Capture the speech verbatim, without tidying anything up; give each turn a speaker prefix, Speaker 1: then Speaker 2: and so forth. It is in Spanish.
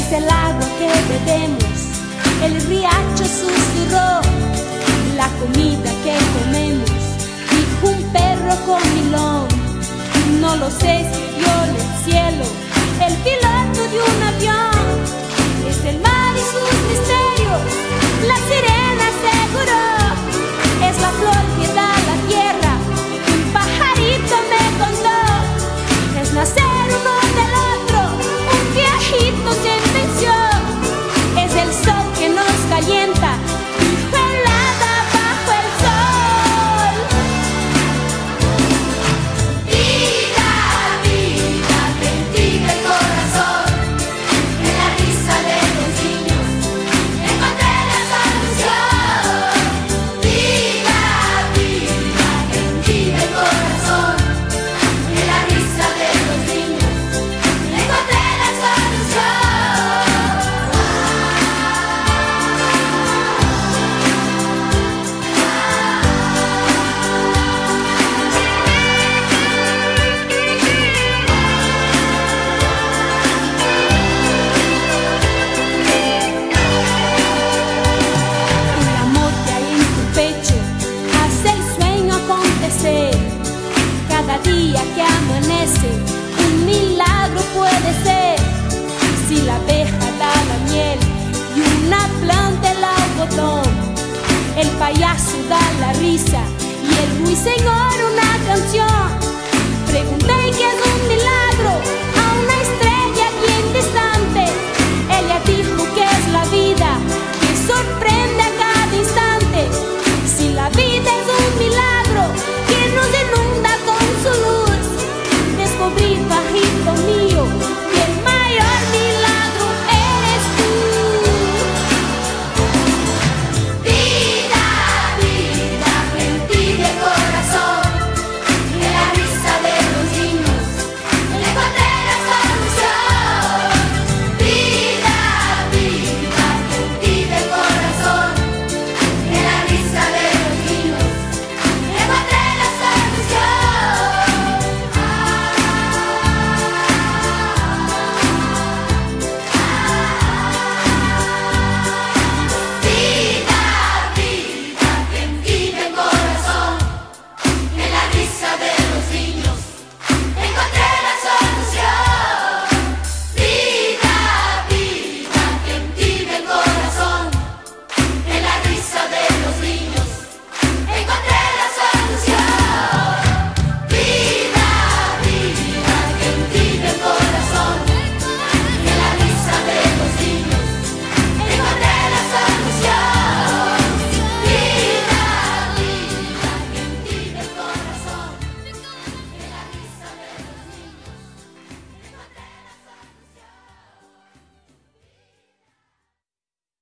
Speaker 1: Es el agua que bebemos, el riacho susurró, la comida que comemos, dijo un perro comilón. No lo sé si vio en el cielo el piloto de un avión. Es el mar y sus misterios, la sirena aseguró. Es la flor que da la tierra, un pajarito me contó. Es nacer uno del otro, un viajito sin intención. Es el sol que nos calienta, helada bajo el sol.
Speaker 2: Vida, vida, bendiga el corazón. En la risa de los niños encontré la solución. Vida, vida, bendiga el corazón. En la risa de los niños encontré la solución.
Speaker 1: El amor que hay en tu pecho hace el sueño acontecer. Cada día que amanece, un milagro puede ser. Si la abeja da la miel y una planta el algodón, el payaso da la risa y el ruiseñor una canción. Pregunté qué es un milagro.